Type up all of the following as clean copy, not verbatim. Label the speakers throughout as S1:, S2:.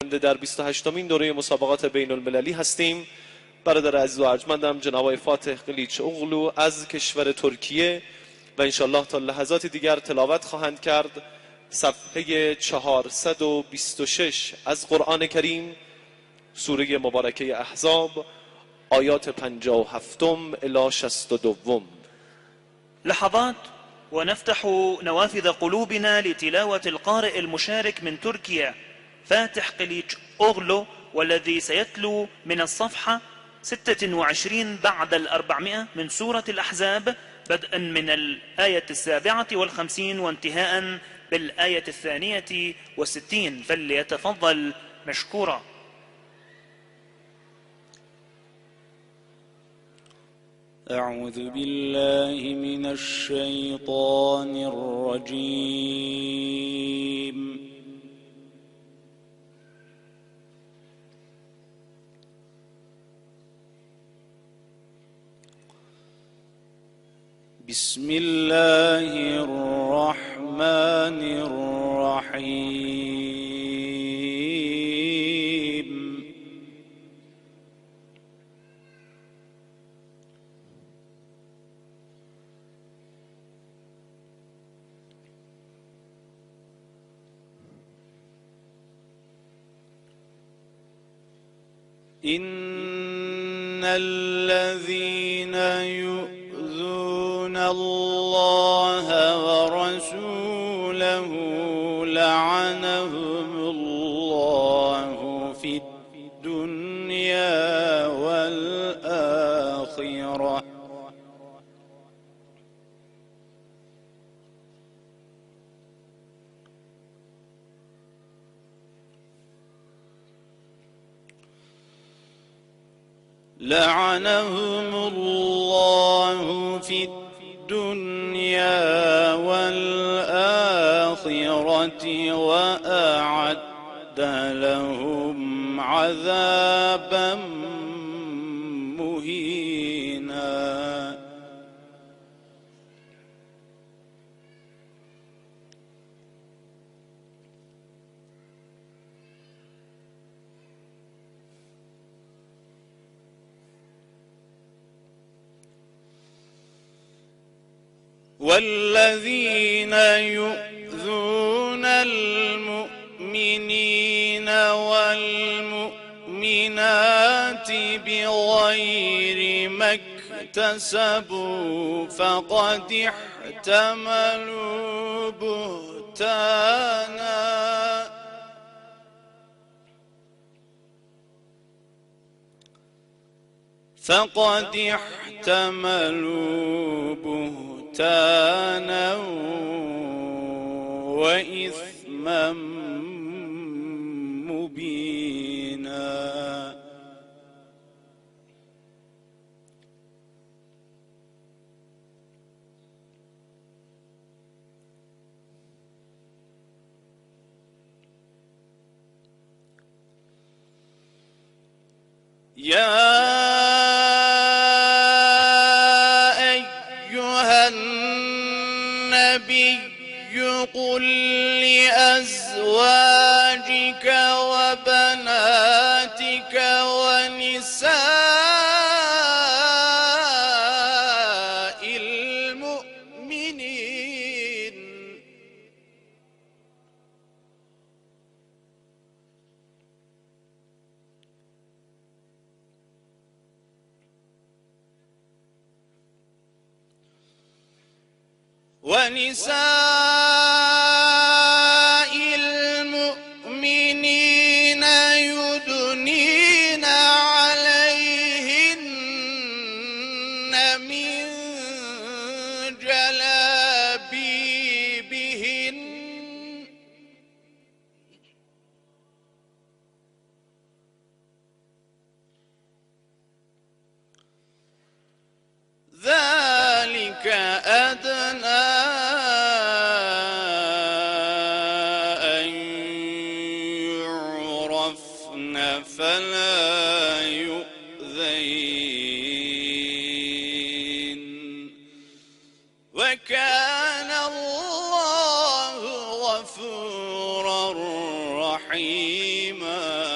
S1: آینده در 28مین دوره مسابقات بین المللی هستیم. برادر عزیز و ارجمندم جناب آقای فاتح قلیچ اغلو از کشور ترکیه و انشالله تا لحظات دیگر تلاوت خواهند کرد صفحه 426 از قرآن کریم، سوره مبارکه احزاب، آیات 57 الی 62.
S2: لحظات ونفتح نوافذ قلوبنا لتلاوة القارئ المشارك من تركيا فاتح قليچ أغلو، والذي سيتلو من الصفحة 26 بعد 400 من سورة الأحزاب، بدءا من الآية 57 وانتهاء بالآية 62. فليتفضل مشكورا.
S3: أعوذ بالله من الشيطان الرجيم. بسم الله الرحمن الرحيم. إن الذين يؤذون الله ورسوله لعنهم الله في الدنيا والآخرة لعنهم الله في الدنيا والآخرة وأعد لهم عذابا مهينا. والذين يؤذون المؤمنين والمؤمنات بغير ما اكتسبوا فقد احتملوا بهتانا وإثما مبينا. يا أيها النبي قل لأزواجك وبناتك ونساء المؤمنين يدنين عليهن من جلابيبهن ذلك أدنى أن يعرفن فلا يؤذين وكان الله غفورا رحيما.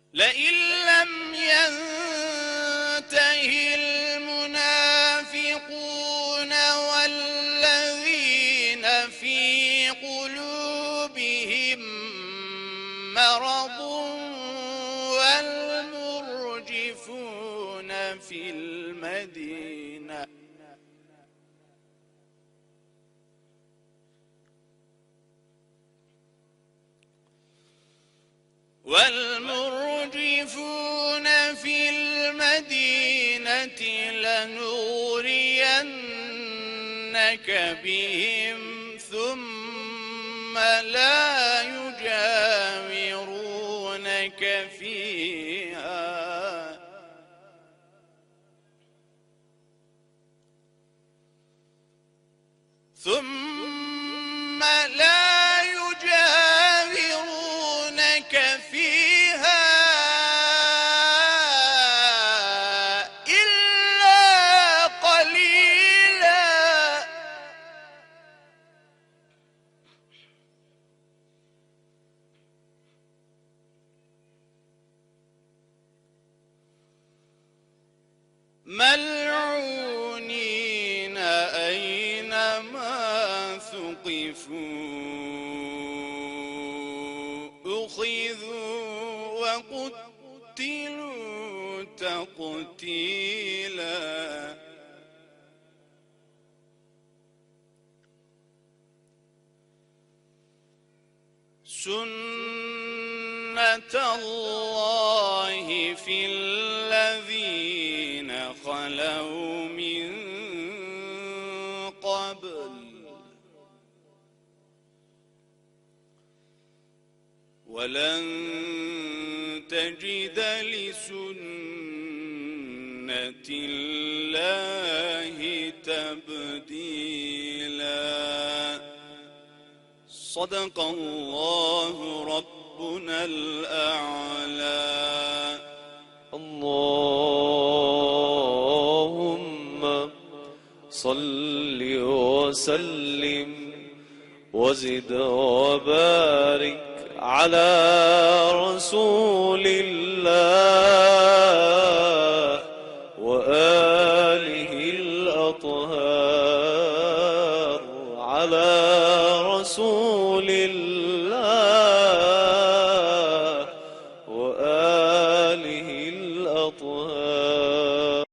S3: لئن لم ينته المنافقون والذين في قلوبهم مرض والمرجفون في المدينة لنغرينك بهم ثم لا يجاورونك فيها إلا قليلا. ملعونين أينما ثقفوا أخذوا وقتلوا تقتيلا. سنة الله في الذين خلوا من قبل ولن تجد لسنة الله تبديلا. صدق الله ربنا الأعلى.
S1: اللهم صل وسلم وزد وبارك على رسول الله وآله الأطهار على رسول الله